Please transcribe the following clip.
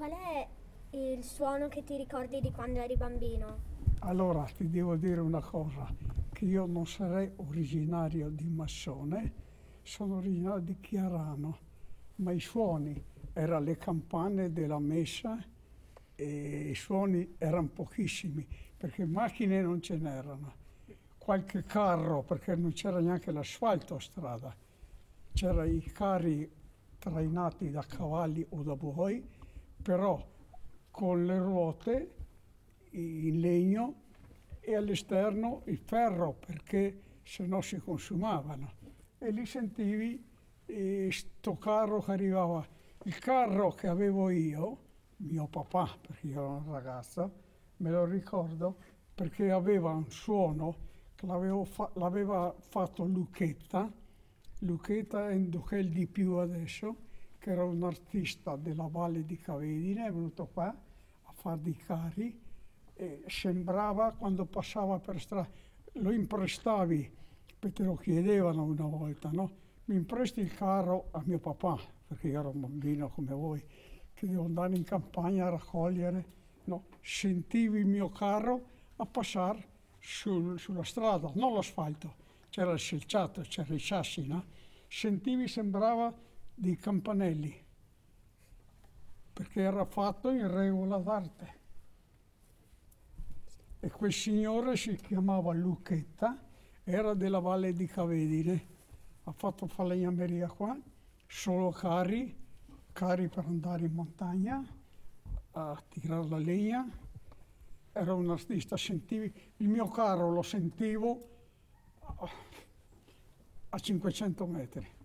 Qual è il suono che ti ricordi di quando eri bambino? Allora, ti devo dire una cosa, che io non sarei originario di Massone, sono originario di Chiarano, ma i suoni erano le campane della messa e i suoni erano pochissimi, perché macchine non ce n'erano. Qualche carro, perché non c'era neanche l'asfalto a strada, c'erano i carri trainati da cavalli o da buoi, però con le ruote in legno e all'esterno il ferro perché se no si consumavano. E lì sentivi sto carro che arrivava. Il carro che avevo io, mio papà, perché io ero un ragazzo, me lo ricordo perché aveva un suono che l'aveva fatto Lucchetta, Lucchetta è di più adesso, che era un artista della Valle di Cavedine, è venuto qua a fare dei carri e sembrava quando passava per strada, lo imprestavi, perché te lo chiedevano una volta, no? Mi impresti il carro a mio papà, perché io ero un bambino come voi, che devo andare in campagna a raccogliere, no? Sentivi il mio carro a passare sulla strada, non l'asfalto, c'era il selciato, c'era i sassi, no? Sentivi, sembrava dei campanelli, perché era fatto in regola d'arte. E quel signore si chiamava Lucchetta, era della Valle di Cavedine, ha fatto falegnameria qua, solo carri per andare in montagna a tirare la legna. Era un artista, sentivi, il mio carro lo sentivo a 500 metri.